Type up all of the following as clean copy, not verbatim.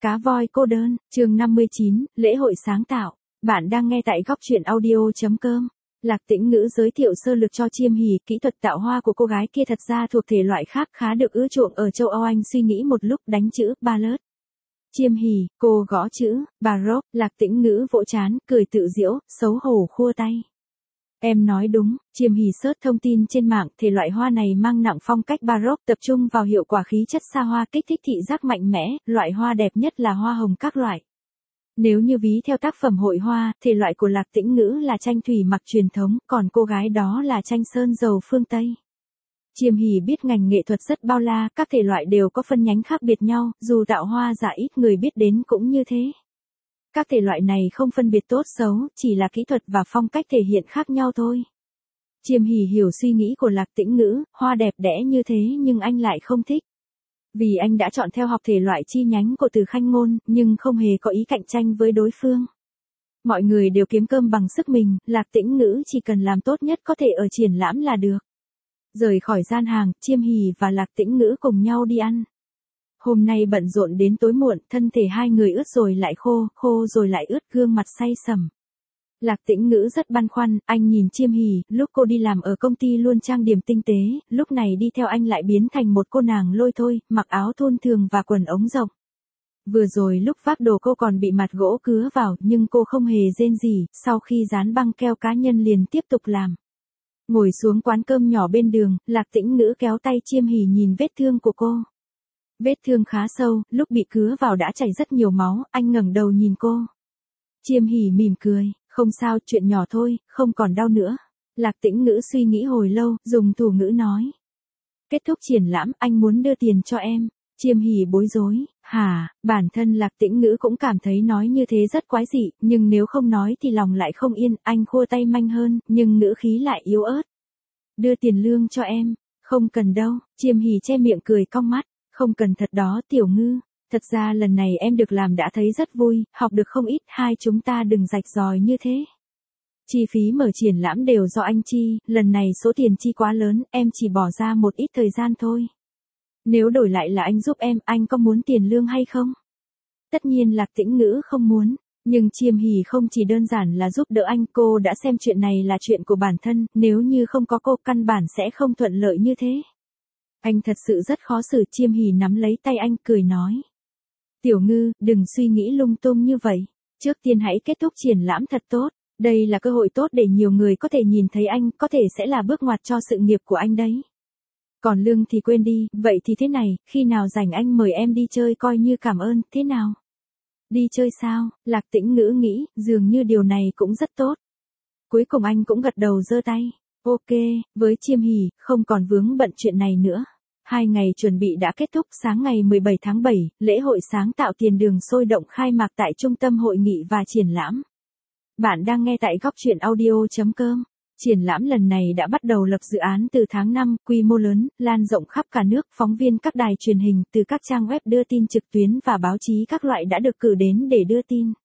Cá voi cô đơn, chương 59, lễ hội sáng tạo. Bạn đang nghe tại góc truyện audio.com. Lạc Tĩnh Ngữ giới thiệu sơ lược cho Chiêm Hỉ, kỹ thuật tạo hoa của cô gái kia thật ra thuộc thể loại khác khá được ưa chuộng ở châu Âu. Anh suy nghĩ một lúc đánh chữ ballad. Chiêm Hỉ, cô gõ chữ baroque. Lạc Tĩnh Ngữ vỗ trán, cười tự giễu, xấu hổ khua tay. Em nói đúng. Chiêm Hỉ search thông tin trên mạng, thể loại hoa này mang nặng phong cách baroque, tập trung vào hiệu quả khí chất xa hoa, kích thích thị giác mạnh mẽ, loại hoa đẹp nhất là hoa hồng các loại. Nếu như ví theo tác phẩm hội hoa, thể loại của Lạc Tĩnh Ngữ là tranh thủy mặc truyền thống, còn cô gái đó là tranh sơn dầu phương Tây. Chiêm Hỉ biết ngành nghệ thuật rất bao la, các thể loại đều có phân nhánh khác biệt nhau, dù tạo hoa giả ít người biết đến cũng như thế. Các thể loại này không phân biệt tốt xấu, chỉ là kỹ thuật và phong cách thể hiện khác nhau thôi. Chiêm Hỉ hiểu suy nghĩ của Lạc Tĩnh Ngữ, hoa đẹp đẽ như thế nhưng anh lại không thích. Vì anh đã chọn theo học thể loại chi nhánh của Từ Khanh Ngôn, nhưng không hề có ý cạnh tranh với đối phương. Mọi người đều kiếm cơm bằng sức mình, Lạc Tĩnh Ngữ chỉ cần làm tốt nhất có thể ở triển lãm là được. Rời khỏi gian hàng, Chiêm Hỉ và Lạc Tĩnh Ngữ cùng nhau đi ăn. Hôm nay bận rộn đến tối muộn, thân thể hai người ướt rồi lại khô, khô rồi lại ướt, gương mặt say sẩm. Lạc Tĩnh Ngữ rất băn khoăn, anh nhìn Chiêm Hỉ, lúc cô đi làm ở công ty luôn trang điểm tinh tế, lúc này đi theo anh lại biến thành một cô nàng lôi thôi, mặc áo thun thường và quần ống rộng. Vừa rồi lúc vác đồ cô còn bị mặt gỗ cứa vào, nhưng cô không hề rên gì, sau khi dán băng keo cá nhân liền tiếp tục làm. Ngồi xuống quán cơm nhỏ bên đường, Lạc Tĩnh Ngữ kéo tay Chiêm Hỉ nhìn vết thương của cô. Vết thương khá sâu, lúc bị cứa vào đã chảy rất nhiều máu, anh ngẩng đầu nhìn cô. Chiêm Hỉ mỉm cười, không sao, chuyện nhỏ thôi, không còn đau nữa. Lạc Tĩnh Ngữ suy nghĩ hồi lâu, dùng thủ ngữ nói. Kết thúc triển lãm, anh muốn đưa tiền cho em. Chiêm Hỉ bối rối, hả, bản thân Lạc Tĩnh Ngữ cũng cảm thấy nói như thế rất quái dị, nhưng nếu không nói thì lòng lại không yên, anh khua tay manh hơn, nhưng ngữ khí lại yếu ớt. Đưa tiền lương cho em, không cần đâu, Chiêm Hỉ che miệng cười cong mắt. Không cần thật đó Tiểu Ngư, thật ra lần này em được làm đã thấy rất vui, học được không ít, hai chúng ta đừng rạch ròi như thế. Chi phí mở triển lãm đều do anh chi, lần này số tiền chi quá lớn, em chỉ bỏ ra một ít thời gian thôi. Nếu đổi lại là anh giúp em, anh có muốn tiền lương hay không? Tất nhiên Lạc Tĩnh Ngữ không muốn, nhưng Chiêm Hỉ không chỉ đơn giản là giúp đỡ anh, cô đã xem chuyện này là chuyện của bản thân, nếu như không có cô căn bản sẽ không thuận lợi như thế. Anh thật sự rất khó xử. Chiêm Hỉ nắm lấy tay anh cười nói. Tiểu Ngư, đừng suy nghĩ lung tung như vậy. Trước tiên hãy kết thúc triển lãm thật tốt. Đây là cơ hội tốt để nhiều người có thể nhìn thấy anh, có thể sẽ là bước ngoặt cho sự nghiệp của anh đấy. Còn lương thì quên đi, vậy thì thế này, khi nào rảnh anh mời em đi chơi coi như cảm ơn, thế nào? Đi chơi sao? Lạc Tĩnh Ngữ nghĩ, dường như điều này cũng rất tốt. Cuối cùng anh cũng gật đầu giơ tay. Ok, với Chiêm Hỉ, không còn vướng bận chuyện này nữa. 2 ngày chuẩn bị đã kết thúc, sáng ngày 17 tháng 7, lễ hội sáng tạo tiền đường sôi động khai mạc tại Trung tâm Hội nghị và Triển lãm. Bạn đang nghe tại góc truyện audio.com. Triển lãm lần này đã bắt đầu lập dự án từ tháng 5, quy mô lớn, lan rộng khắp cả nước, phóng viên các đài truyền hình, từ các trang web đưa tin trực tuyến và báo chí các loại đã được cử đến để đưa tin.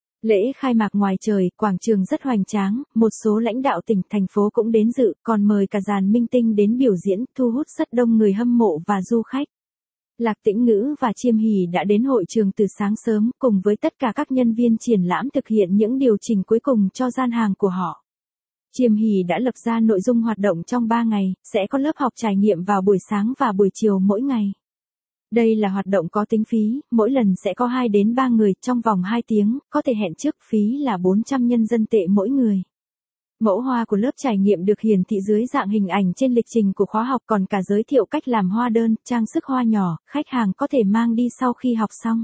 Lễ khai mạc ngoài trời, quảng trường rất hoành tráng, một số lãnh đạo tỉnh, thành phố cũng đến dự, còn mời cả dàn minh tinh đến biểu diễn, thu hút rất đông người hâm mộ và du khách. Lạc Tĩnh Ngữ và Chiêm Hỉ đã đến hội trường từ sáng sớm, cùng với tất cả các nhân viên triển lãm thực hiện những điều chỉnh cuối cùng cho gian hàng của họ. Chiêm Hỉ đã lập ra nội dung hoạt động trong 3 ngày, sẽ có lớp học trải nghiệm vào buổi sáng và buổi chiều mỗi ngày. Đây là hoạt động có tính phí, mỗi lần sẽ có 2 đến 3 người, trong vòng 2 tiếng, có thể hẹn trước, phí là 400 nhân dân tệ mỗi người. Mẫu hoa của lớp trải nghiệm được hiển thị dưới dạng hình ảnh trên lịch trình của khóa học, còn cả giới thiệu cách làm hoa đơn, trang sức hoa nhỏ, khách hàng có thể mang đi sau khi học xong.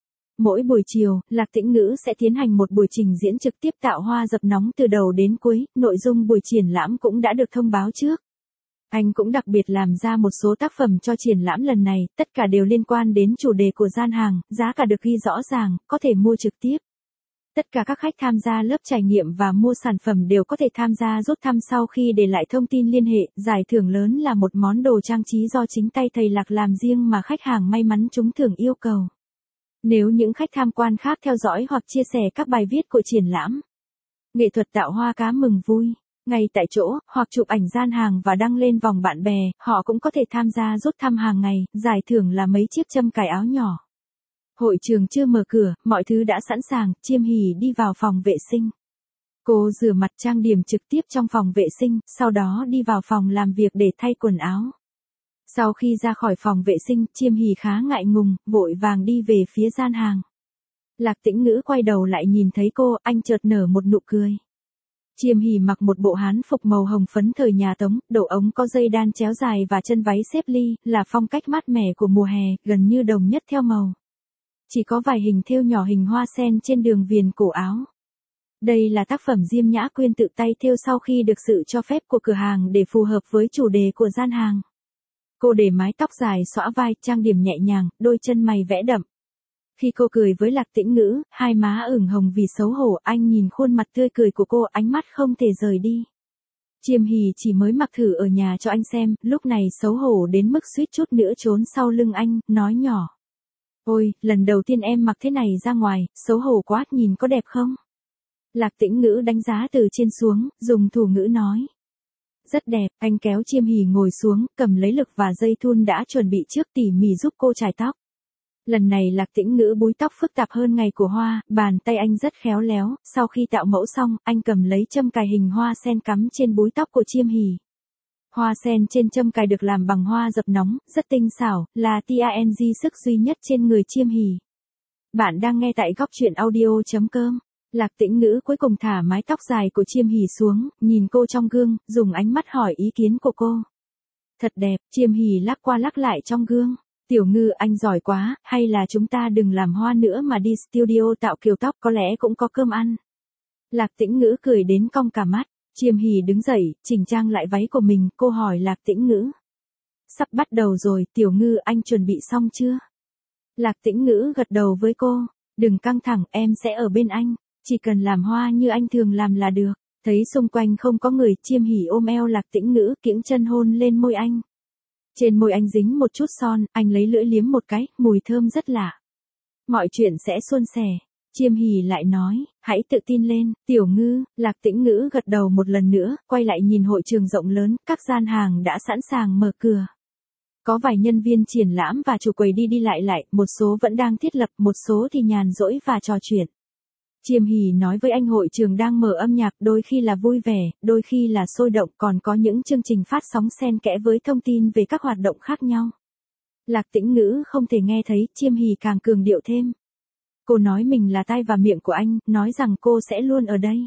Mỗi buổi chiều, Lạc Tĩnh Ngữ sẽ tiến hành một buổi trình diễn trực tiếp tạo hoa dập nóng từ đầu đến cuối, nội dung buổi triển lãm cũng đã được thông báo trước. Anh cũng đặc biệt làm ra một số tác phẩm cho triển lãm lần này, tất cả đều liên quan đến chủ đề của gian hàng, giá cả được ghi rõ ràng, có thể mua trực tiếp. Tất cả các khách tham gia lớp trải nghiệm và mua sản phẩm đều có thể tham gia rút thăm sau khi để lại thông tin liên hệ, giải thưởng lớn là một món đồ trang trí do chính tay thầy Lạc làm riêng mà khách hàng may mắn trúng thưởng yêu cầu. Nếu những khách tham quan khác theo dõi hoặc chia sẻ các bài viết của triển lãm, nghệ thuật tạo hoa cá mừng vui, ngay tại chỗ, hoặc chụp ảnh gian hàng và đăng lên vòng bạn bè, họ cũng có thể tham gia rút thăm hàng ngày, giải thưởng là mấy chiếc châm cài áo nhỏ. Hội trường chưa mở cửa, mọi thứ đã sẵn sàng, Chiêm Hỷ đi vào phòng vệ sinh. Cô rửa mặt trang điểm trực tiếp trong phòng vệ sinh, sau đó đi vào phòng làm việc để thay quần áo. Sau khi ra khỏi phòng vệ sinh, Chiêm Hỷ khá ngại ngùng, vội vàng đi về phía gian hàng. Lạc Tĩnh Ngữ quay đầu lại nhìn thấy cô, anh chợt nở một nụ cười. Chiêm Hỷ mặc một bộ hán phục màu hồng phấn thời nhà Tống, độ ống có dây đan chéo dài và chân váy xếp ly, là phong cách mát mẻ của mùa hè, gần như đồng nhất theo màu. Chỉ có vài hình thêu nhỏ hình hoa sen trên đường viền cổ áo. Đây là tác phẩm Diêm Nhã Quyên tự tay thêu sau khi được sự cho phép của cửa hàng để phù hợp với chủ đề của gian hàng. Cô để mái tóc dài xõa vai, trang điểm nhẹ nhàng, đôi chân mày vẽ đậm. Khi cô cười với Lạc Tĩnh Ngữ, hai má ửng hồng vì xấu hổ, anh nhìn khuôn mặt tươi cười của cô, ánh mắt không thể rời đi. Chiêm Hỷ chỉ mới mặc thử ở nhà cho anh xem, lúc này xấu hổ đến mức suýt chút nữa trốn sau lưng anh, nói nhỏ. Ôi, lần đầu tiên em mặc thế này ra ngoài, xấu hổ quá, nhìn có đẹp không? Lạc Tĩnh Ngữ đánh giá từ trên xuống, dùng thủ ngữ nói. Rất đẹp, anh kéo Chiêm Hỷ ngồi xuống, cầm lấy lực và dây thun đã chuẩn bị trước tỉ mỉ giúp cô chải tóc. Lần này Lạc Tĩnh Ngữ búi tóc phức tạp hơn ngày của Hoa, bàn tay anh rất khéo léo, sau khi tạo mẫu xong, anh cầm lấy châm cài hình hoa sen cắm trên búi tóc của Chiêm Hỷ. Hoa sen trên châm cài được làm bằng hoa dập nóng, rất tinh xảo, là TANG sức duy nhất trên người Chiêm Hỷ. Bạn đang nghe tại góc truyện audio.com. Lạc Tĩnh Ngữ cuối cùng thả mái tóc dài của Chiêm Hỷ xuống, nhìn cô trong gương, dùng ánh mắt hỏi ý kiến của cô. Thật đẹp, Chiêm Hỷ lắc qua lắc lại trong gương. Tiểu Ngư, anh giỏi quá, hay là chúng ta đừng làm Hoa nữa mà đi studio tạo kiểu tóc, có lẽ cũng có cơm ăn. Lạc Tĩnh Ngữ cười đến cong cả mắt. Chiêm Hỷ đứng dậy, chỉnh trang lại váy của mình, cô hỏi Lạc Tĩnh Ngữ. Sắp bắt đầu rồi, Tiểu Ngư, anh chuẩn bị xong chưa? Lạc Tĩnh Ngữ gật đầu với cô. Đừng căng thẳng, em sẽ ở bên anh. Chỉ cần làm Hoa như anh thường làm là được. Thấy xung quanh không có người, Chiêm Hỷ ôm eo Lạc Tĩnh Ngữ, kiễng chân hôn lên môi anh. Trên môi anh dính một chút son, anh lấy lưỡi liếm một cái, mùi thơm rất lạ. Mọi chuyện sẽ suôn sẻ. Chiêm Hỷ lại nói, hãy tự tin lên, Tiểu Ngư. Lạc Tĩnh Ngữ gật đầu một lần nữa, quay lại nhìn hội trường rộng lớn, các gian hàng đã sẵn sàng mở cửa. Có vài nhân viên triển lãm và chủ quầy đi đi lại, một số vẫn đang thiết lập, một số thì nhàn rỗi và trò chuyện. Chiêm Hỷ nói với anh hội trường đang mở âm nhạc, đôi khi là vui vẻ, đôi khi là sôi động, còn có những chương trình phát sóng xen kẽ với thông tin về các hoạt động khác nhau. Lạc Tĩnh Ngữ không thể nghe thấy, Chiêm Hỷ càng cường điệu thêm. Cô nói mình là tai và miệng của anh, nói rằng cô sẽ luôn ở đây.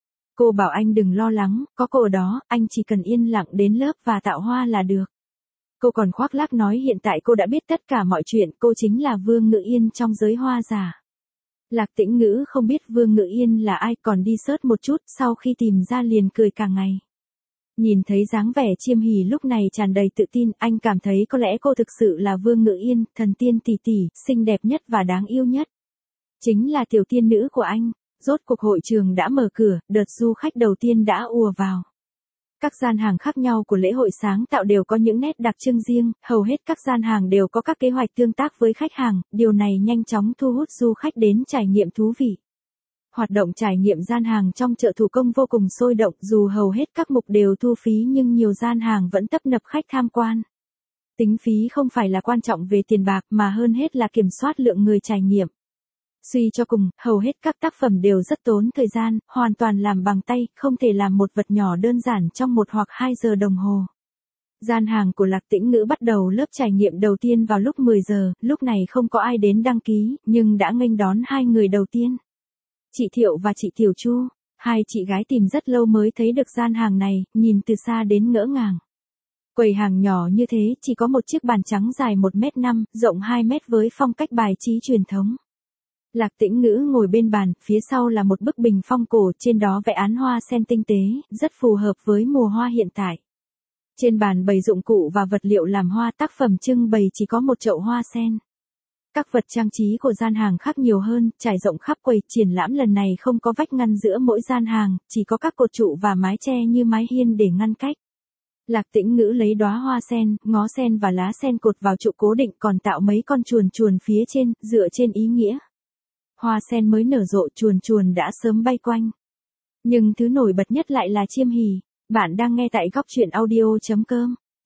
Cô bảo anh đừng lo lắng, có cô ở đó, anh chỉ cần yên lặng đến lớp và tạo hoa là được. Cô còn khoác lác nói hiện tại cô đã biết tất cả mọi chuyện, cô chính là Vương Ngự Yên trong giới hoa giả. Lạc Tĩnh Ngữ không biết Vương Ngự Yên là ai, còn đi search một chút, sau khi tìm ra liền cười cả ngày. Nhìn thấy dáng vẻ Chiêm Hỷ lúc này tràn đầy tự tin, anh cảm thấy có lẽ cô thực sự là Vương Ngự Yên, thần tiên tỷ tỷ, xinh đẹp nhất và đáng yêu nhất. Chính là tiểu tiên nữ của anh. Rốt cuộc hội trường đã mở cửa, đợt du khách đầu tiên đã ùa vào. Các gian hàng khác nhau của lễ hội sáng tạo đều có những nét đặc trưng riêng, hầu hết các gian hàng đều có các kế hoạch tương tác với khách hàng, điều này nhanh chóng thu hút du khách đến trải nghiệm thú vị. Hoạt động trải nghiệm gian hàng trong chợ thủ công vô cùng sôi động, dù hầu hết các mục đều thu phí nhưng nhiều gian hàng vẫn tấp nập khách tham quan. Tính phí không phải là quan trọng về tiền bạc mà hơn hết là kiểm soát lượng người trải nghiệm. Suy cho cùng, hầu hết các tác phẩm đều rất tốn thời gian, hoàn toàn làm bằng tay, không thể làm một vật nhỏ đơn giản trong 1 hoặc 2 giờ đồng hồ. Gian hàng của Lạc Tĩnh Ngữ bắt đầu lớp trải nghiệm đầu tiên vào lúc 10 giờ, lúc này không có ai đến đăng ký, nhưng đã nghênh đón 2 người đầu tiên. Chị Thiệu và chị Tiểu Chu, 2 chị gái tìm rất lâu mới thấy được gian hàng này, nhìn từ xa đến ngỡ ngàng. Quầy hàng nhỏ như thế, chỉ có một chiếc bàn trắng dài 1m5, rộng 2m với phong cách bài trí truyền thống. Lạc Tĩnh Ngữ ngồi bên bàn, phía sau là một bức bình phong cổ, trên đó vẽ án hoa sen tinh tế, rất phù hợp với mùa hoa hiện tại. Trên bàn bày dụng cụ và vật liệu làm hoa, tác phẩm trưng bày chỉ có một chậu hoa sen. Các vật trang trí của gian hàng khác nhiều hơn, trải rộng khắp quầy, triển lãm lần này không có vách ngăn giữa mỗi gian hàng, chỉ có các cột trụ và mái che như mái hiên để ngăn cách. Lạc Tĩnh Ngữ lấy đóa hoa sen, ngó sen và lá sen cột vào trụ cố định, còn tạo mấy con chuồn chuồn phía trên, dựa trên ý nghĩa. Hoa sen mới nở rộ, chuồn chuồn đã sớm bay quanh. Nhưng thứ nổi bật nhất lại là Chiêm Hỷ. Bạn đang nghe tại góc truyện audio.com.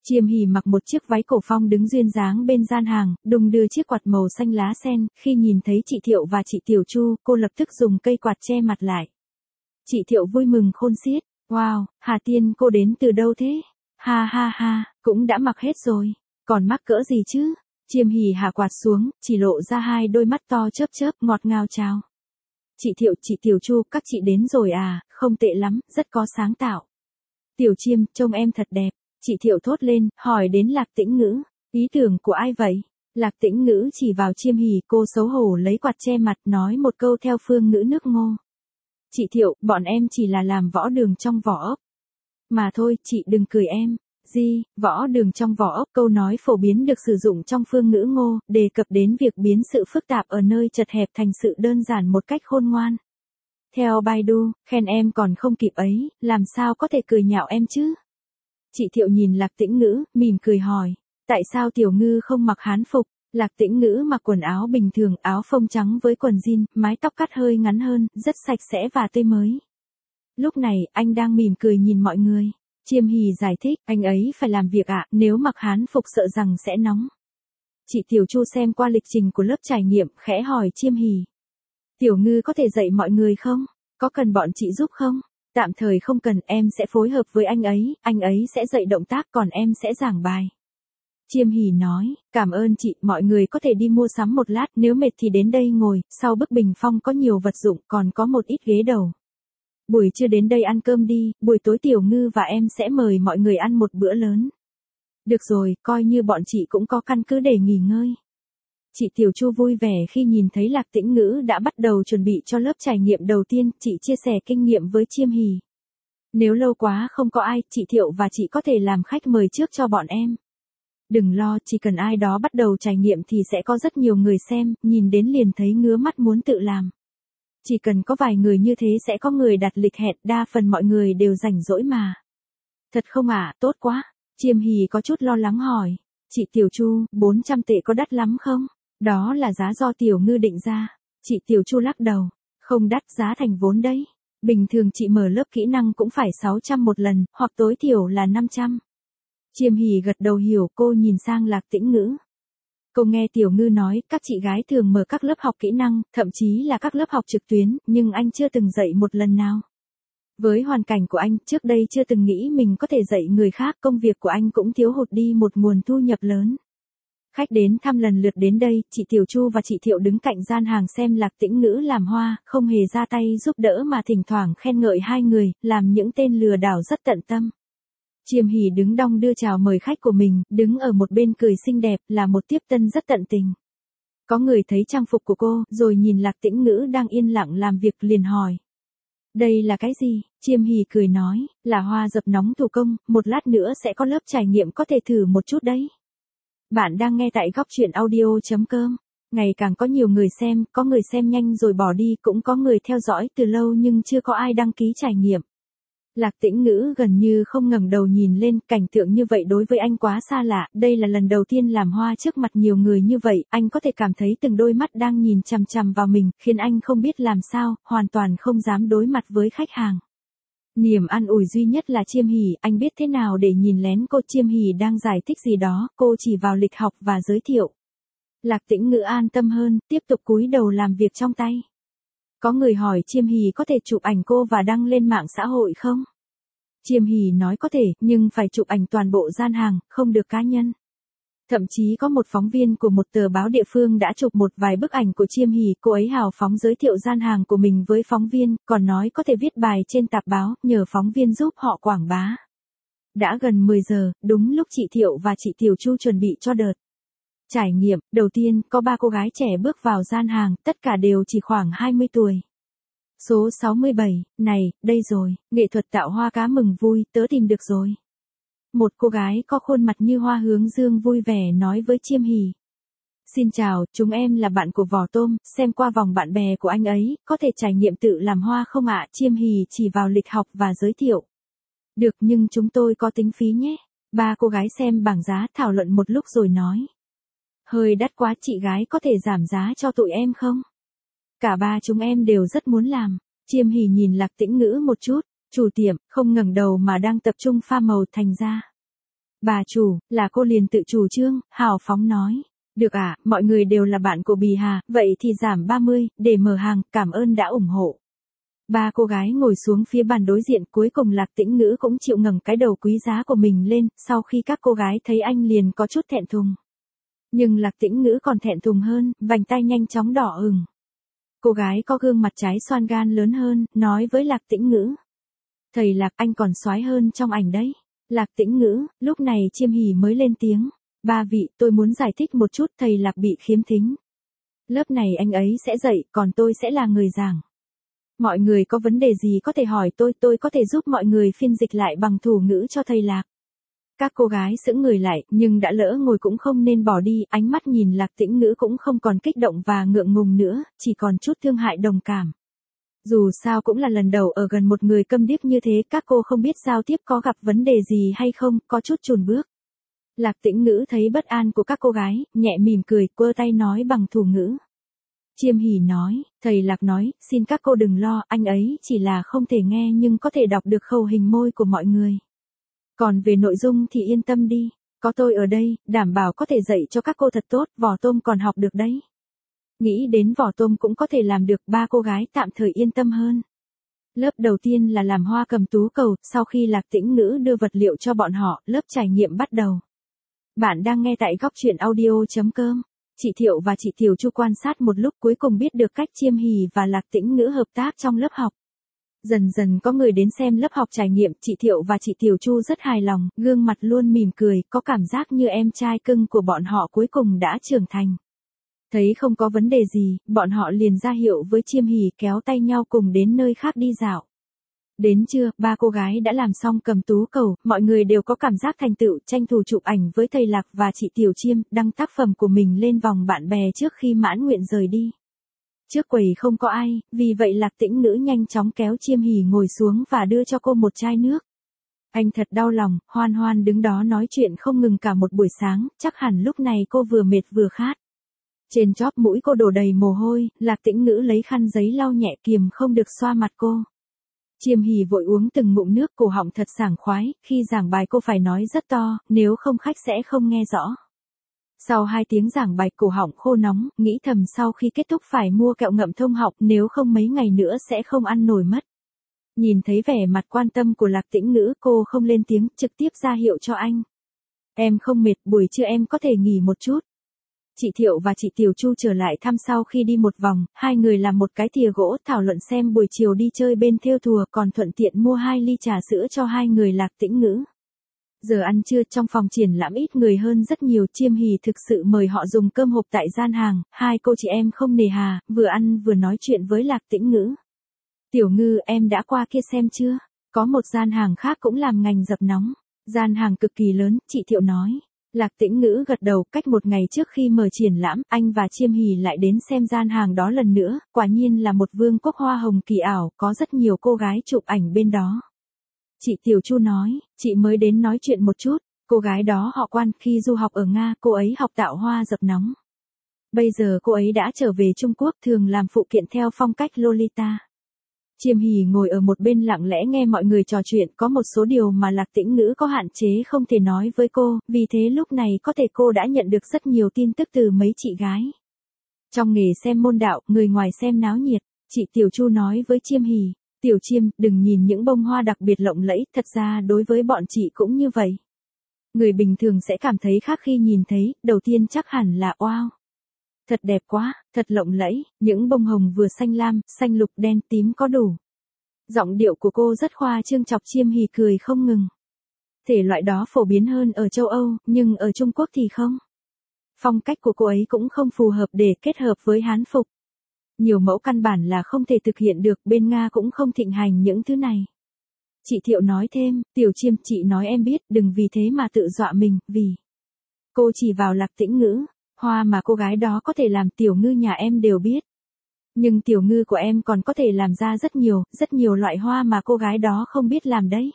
Chiêm Hỉ mặc một chiếc váy cổ phong đứng duyên dáng bên gian hàng, đung đưa chiếc quạt màu xanh lá sen, khi nhìn thấy chị Thiệu và chị Tiểu Chu, cô lập tức dùng cây quạt che mặt lại. Chị Thiệu vui mừng khôn xiết, wow, Hà Tiên cô đến từ đâu thế? Ha ha ha, cũng đã mặc hết rồi, còn mắc cỡ gì chứ? Chiêm Hỉ hạ quạt xuống, chỉ lộ ra hai đôi mắt to chớp chớp ngọt ngào chào. Chị Thiệu, chị Tiểu Chu, các chị đến rồi à, không tệ lắm, rất có sáng tạo. Tiểu Chiêm, trông em thật đẹp. Chị Thiệu thốt lên, hỏi đến Lạc Tĩnh Ngữ. Ý tưởng của ai vậy? Lạc Tĩnh Ngữ chỉ vào Chiêm Hỉ, cô xấu hổ lấy quạt che mặt nói một câu theo phương ngữ nước Ngô. Chị Thiệu, bọn em chỉ là làm võ đường trong vỏ ốc. Mà thôi, chị đừng cười em. Gì, võ đường trong vỏ ốc, câu nói phổ biến được sử dụng trong phương ngữ Ngô, đề cập đến việc biến sự phức tạp ở nơi chật hẹp thành sự đơn giản một cách khôn ngoan. Theo Baidu, khen em còn không kịp ấy, làm sao có thể cười nhạo em chứ? Chị Thiệu nhìn Lạc Tĩnh Ngữ, mỉm cười hỏi, tại sao Tiểu Ngư không mặc hán phục? Lạc Tĩnh Ngữ mặc quần áo bình thường, áo phông trắng với quần jean, mái tóc cắt hơi ngắn hơn, rất sạch sẽ và tươi mới. Lúc này, anh đang mỉm cười nhìn mọi người. Chiêm Hỉ giải thích, anh ấy phải làm việc ạ, nếu mặc hán phục sợ rằng sẽ nóng. Chị Tiểu Chu xem qua lịch trình của lớp trải nghiệm, khẽ hỏi Chiêm Hỉ. Tiểu Ngư có thể dạy mọi người không? Có cần bọn chị giúp không? Tạm thời không cần, em sẽ phối hợp với anh ấy sẽ dạy động tác còn em sẽ giảng bài. Chiêm Hỉ nói, cảm ơn chị, mọi người có thể đi mua sắm một lát, nếu mệt thì đến đây ngồi, sau bức bình phong có nhiều vật dụng, còn có một ít ghế đầu. Buổi trưa đến đây ăn cơm đi, buổi tối Tiểu Ngư và em sẽ mời mọi người ăn một bữa lớn. Được rồi, coi như bọn chị cũng có căn cứ để nghỉ ngơi. Chị Tiểu Chu vui vẻ khi nhìn thấy Lạc Tĩnh Ngữ đã bắt đầu chuẩn bị cho lớp trải nghiệm đầu tiên, chị chia sẻ kinh nghiệm với Chiêm Hỉ. Nếu lâu quá không có ai, chị Thiệu và chị có thể làm khách mời trước cho bọn em. Đừng lo, chỉ cần ai đó bắt đầu trải nghiệm thì sẽ có rất nhiều người xem, nhìn đến liền thấy ngứa mắt muốn tự làm. Chỉ cần có vài người như thế sẽ có người đặt lịch hẹn, đa phần mọi người đều rảnh rỗi mà. Thật không ạ, tốt quá. Chiêm Hỉ có chút lo lắng hỏi. Chị Tiểu Chu, 400 tệ có đắt lắm không? Đó là giá do Tiểu Ngư định ra. Chị Tiểu Chu lắc đầu. Không đắt, giá thành vốn đấy. Bình thường chị mở lớp kỹ năng cũng phải 600 một lần, hoặc tối thiểu là 500. Chiêm Hỉ gật đầu hiểu, cô nhìn sang Lạc Tĩnh Ngữ. Cô nghe Tiểu Ngư nói, các chị gái thường mở các lớp học kỹ năng, thậm chí là các lớp học trực tuyến, nhưng anh chưa từng dạy một lần nào. Với hoàn cảnh của anh, trước đây chưa từng nghĩ mình có thể dạy người khác, công việc của anh cũng thiếu hụt đi một nguồn thu nhập lớn. Khách đến thăm lần lượt đến đây, chị Tiểu Chu và chị Thiệu đứng cạnh gian hàng xem Lạc Tĩnh Ngữ làm hoa, không hề ra tay giúp đỡ mà thỉnh thoảng khen ngợi hai người, làm những tên lừa đảo rất tận tâm. Chiêm Hỉ đứng đong đưa chào mời khách của mình, đứng ở một bên cười xinh đẹp, là một tiếp tân rất tận tình. Có người thấy trang phục của cô, rồi nhìn Lạc Tĩnh Ngữ đang yên lặng làm việc liền hỏi. Đây là cái gì? Chiêm Hỉ cười nói, là hoa dập nóng thủ công, một lát nữa sẽ có lớp trải nghiệm có thể thử một chút đấy. Bạn đang nghe tại góc truyện audio.com. Ngày càng có nhiều người xem, có người xem nhanh rồi bỏ đi, cũng có người theo dõi từ lâu nhưng chưa có ai đăng ký trải nghiệm. Lạc Tĩnh Ngữ gần như không ngẩng đầu nhìn lên, cảnh tượng như vậy đối với anh quá xa lạ, đây là lần đầu tiên làm hoa trước mặt nhiều người như vậy, anh có thể cảm thấy từng đôi mắt đang nhìn chằm chằm vào mình, khiến anh không biết làm sao, hoàn toàn không dám đối mặt với khách hàng. Niềm an ủi duy nhất là Chiêm Hỉ, anh biết thế nào để nhìn lén cô. Chiêm Hỉ đang giải thích gì đó, cô chỉ vào lịch học và giới thiệu. Lạc Tĩnh Ngữ an tâm hơn, tiếp tục cúi đầu làm việc trong tay. Có người hỏi Chiêm Hỉ có thể chụp ảnh cô và đăng lên mạng xã hội không? Chiêm Hỉ nói có thể, nhưng phải chụp ảnh toàn bộ gian hàng, không được cá nhân. Thậm chí có một phóng viên của một tờ báo địa phương đã chụp một vài bức ảnh của Chiêm Hỉ, cô ấy hào phóng giới thiệu gian hàng của mình với phóng viên, còn nói có thể viết bài trên tạp báo, nhờ phóng viên giúp họ quảng bá. Đã gần 10 giờ, đúng lúc chị Thiệu và chị Tiểu Chu chuẩn bị cho đợt trải nghiệm, đầu tiên, có 3 cô gái trẻ bước vào gian hàng, tất cả đều chỉ khoảng 20 tuổi. Số 67, này, đây rồi, nghệ thuật tạo hoa cá mừng vui, tớ tìm được rồi. Một cô gái có khuôn mặt như hoa hướng dương vui vẻ nói với Chiêm Hỉ. Xin chào, chúng em là bạn của Vỏ Tôm, xem qua vòng bạn bè của anh ấy, có thể trải nghiệm tự làm hoa không ạ? Chiêm Hỉ chỉ vào lịch học và giới thiệu. Được, nhưng chúng tôi có tính phí nhé. 3 cô gái xem bảng giá thảo luận một lúc rồi nói. Hơi đắt quá, chị gái có thể giảm giá cho tụi em không? Cả 3 chúng em đều rất muốn làm. Chiêm Hỉ nhìn Lạc Tĩnh Ngữ một chút, chủ tiệm, không ngẩng đầu mà đang tập trung pha màu thành ra. Bà chủ, là cô liền tự chủ trương, hào phóng nói. Được ạ, mọi người đều là bạn của Bì Hà, vậy thì giảm 30, để mở hàng, cảm ơn đã ủng hộ. Ba cô gái ngồi xuống phía bàn đối diện, cuối cùng Lạc Tĩnh Ngữ cũng chịu ngẩng cái đầu quý giá của mình lên, sau khi các cô gái thấy anh liền có chút thẹn thùng. Nhưng Lạc Tĩnh Ngữ còn thẹn thùng hơn, vành tay nhanh chóng đỏ ửng. Cô gái có gương mặt trái xoan gan lớn hơn, nói với Lạc Tĩnh Ngữ. Thầy Lạc, anh còn soái hơn trong ảnh đấy. Lạc Tĩnh Ngữ, lúc này Chiêm Hỉ mới lên tiếng. Ba vị, tôi muốn giải thích một chút, thầy Lạc bị khiếm thính. Lớp này anh ấy sẽ dạy, còn tôi sẽ là người giảng. Mọi người có vấn đề gì có thể hỏi tôi có thể giúp mọi người phiên dịch lại bằng thủ ngữ cho thầy Lạc. Các cô gái sững người lại, nhưng đã lỡ ngồi cũng không nên bỏ đi, ánh mắt nhìn Lạc Tĩnh Ngữ cũng không còn kích động và ngượng ngùng nữa, chỉ còn chút thương hại đồng cảm. Dù sao cũng là lần đầu ở gần một người câm điếc như thế, các cô không biết giao tiếp có gặp vấn đề gì hay không, có chút chùn bước. Lạc Tĩnh Ngữ thấy bất an của các cô gái, nhẹ mỉm cười, quơ tay nói bằng thủ ngữ. Chiêm Hỉ nói, thầy Lạc nói, xin các cô đừng lo, anh ấy chỉ là không thể nghe nhưng có thể đọc được khẩu hình môi của mọi người. Còn về nội dung thì yên tâm đi, có tôi ở đây, đảm bảo có thể dạy cho các cô thật tốt, Vỏ Tôm còn học được đấy. Nghĩ đến Vỏ Tôm cũng có thể làm được, ba cô gái tạm thời yên tâm hơn. Lớp đầu tiên là làm hoa cầm tú cầu, sau khi Lạc Tĩnh Ngữ đưa vật liệu cho bọn họ, lớp trải nghiệm bắt đầu. Bạn đang nghe tại góc truyện audio.com. Chị Thiệu và chị Tiểu Chu quan sát một lúc cuối cùng biết được cách Chiêm Hỉ và Lạc Tĩnh Ngữ hợp tác trong lớp học. Dần dần có người đến xem lớp học trải nghiệm, chị Thiệu và chị Tiểu Chu rất hài lòng, gương mặt luôn mỉm cười, có cảm giác như em trai cưng của bọn họ cuối cùng đã trưởng thành. Thấy không có vấn đề gì, bọn họ liền ra hiệu với Chiêm Hỉ kéo tay nhau cùng đến nơi khác đi dạo. Đến trưa, ba cô gái đã làm xong cầm tú cầu, mọi người đều có cảm giác thành tựu, tranh thủ chụp ảnh với thầy Lạc và chị Tiểu Chiêm, đăng tác phẩm của mình lên vòng bạn bè trước khi mãn nguyện rời đi. Trước quầy không có ai, vì vậy Lạc Tĩnh Ngữ nhanh chóng kéo Chiêm Hỉ ngồi xuống và đưa cho cô một chai nước. Anh thật đau lòng, Hoan Hoan đứng đó nói chuyện không ngừng cả một buổi sáng, chắc hẳn lúc này cô vừa mệt vừa khát. Trên chóp mũi cô đổ đầy mồ hôi, Lạc Tĩnh Ngữ lấy khăn giấy lau nhẹ kiềm không được xoa mặt cô. Chiêm Hỉ vội uống từng ngụm nước, cổ họng thật sảng khoái, khi giảng bài cô phải nói rất to, nếu không khách sẽ không nghe rõ. Sau 2 tiếng giảng bài cổ họng khô nóng, nghĩ thầm sau khi kết thúc phải mua kẹo ngậm thông họng, nếu không mấy ngày nữa sẽ không ăn nổi mất. Nhìn thấy vẻ mặt quan tâm của Lạc Tĩnh Ngữ, cô không lên tiếng, trực tiếp ra hiệu cho anh. Em không mệt, buổi trưa em có thể nghỉ một chút. Chị Thiệu và chị Tiểu Chu trở lại thăm sau khi đi một vòng, hai người làm một cái thìa gỗ thảo luận xem buổi chiều đi chơi bên thêu thùa, còn thuận tiện mua 2 ly trà sữa cho hai người Lạc Tĩnh Ngữ. Giờ ăn trưa trong phòng triển lãm ít người hơn rất nhiều, Chiêm Hỉ thực sự mời họ dùng cơm hộp tại gian hàng, hai cô chị em không nề hà, vừa ăn vừa nói chuyện với Lạc Tĩnh Ngữ. Tiểu Ngư, em đã qua kia xem chưa? Có một gian hàng khác cũng làm ngành dập nóng. Gian hàng cực kỳ lớn, chị Thiệu nói. Lạc Tĩnh Ngữ gật đầu, cách một ngày trước khi mở triển lãm, anh và Chiêm Hỉ lại đến xem gian hàng đó lần nữa, quả nhiên là một vương quốc hoa hồng kỳ ảo, có rất nhiều cô gái chụp ảnh bên đó. Chị Tiểu Chu nói, chị mới đến nói chuyện một chút, cô gái đó họ Quan, khi du học ở Nga, cô ấy học tạo hoa dập nóng. Bây giờ cô ấy đã trở về Trung Quốc, thường làm phụ kiện theo phong cách Lolita. Chiêm Hỉ ngồi ở một bên lặng lẽ nghe mọi người trò chuyện, có một số điều mà Lạc Tĩnh Ngữ có hạn chế không thể nói với cô, vì thế lúc này có thể cô đã nhận được rất nhiều tin tức từ mấy chị gái. Trong nghề xem môn đạo, người ngoài xem náo nhiệt, chị Tiểu Chu nói với Chiêm Hỉ, Tiểu Chiêm, đừng nhìn những bông hoa đặc biệt lộng lẫy, thật ra đối với bọn chị cũng như vậy. Người bình thường sẽ cảm thấy khác khi nhìn thấy, đầu tiên chắc hẳn là wow. Thật đẹp quá, thật lộng lẫy, những bông hồng vừa xanh lam, xanh lục đen tím có đủ. Giọng điệu của cô rất khoa trương, chọc Chiêm Hỉ cười không ngừng. Thể loại đó phổ biến hơn ở châu Âu, nhưng ở Trung Quốc thì không. Phong cách của cô ấy cũng không phù hợp để kết hợp với Hán phục. Nhiều mẫu căn bản là không thể thực hiện được, bên Nga cũng không thịnh hành những thứ này. Chị Thiệu nói thêm, Tiểu Chiêm, chị nói em biết, đừng vì thế mà tự dọa mình, vì... Cô chỉ vào Lạc Tĩnh Ngữ. Hoa mà cô gái đó có thể làm Tiểu Ngư nhà em đều biết. Nhưng Tiểu Ngư của em còn có thể làm ra rất nhiều loại hoa mà cô gái đó không biết làm đấy.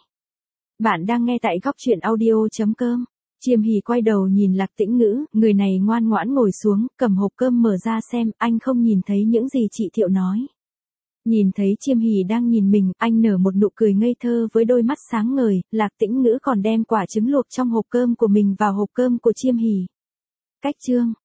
Bạn đang nghe tại góc truyện audio.com. Chiêm Hỉ quay đầu nhìn Lạc Tĩnh Ngữ, người này ngoan ngoãn ngồi xuống, cầm hộp cơm mở ra xem, anh không nhìn thấy những gì chị Thiệu nói. Nhìn thấy Chiêm Hỷ đang nhìn mình, anh nở một nụ cười ngây thơ với đôi mắt sáng ngời, Lạc Tĩnh Ngữ còn đem quả trứng luộc trong hộp cơm của mình vào hộp cơm của Chiêm Hỷ. Cách chương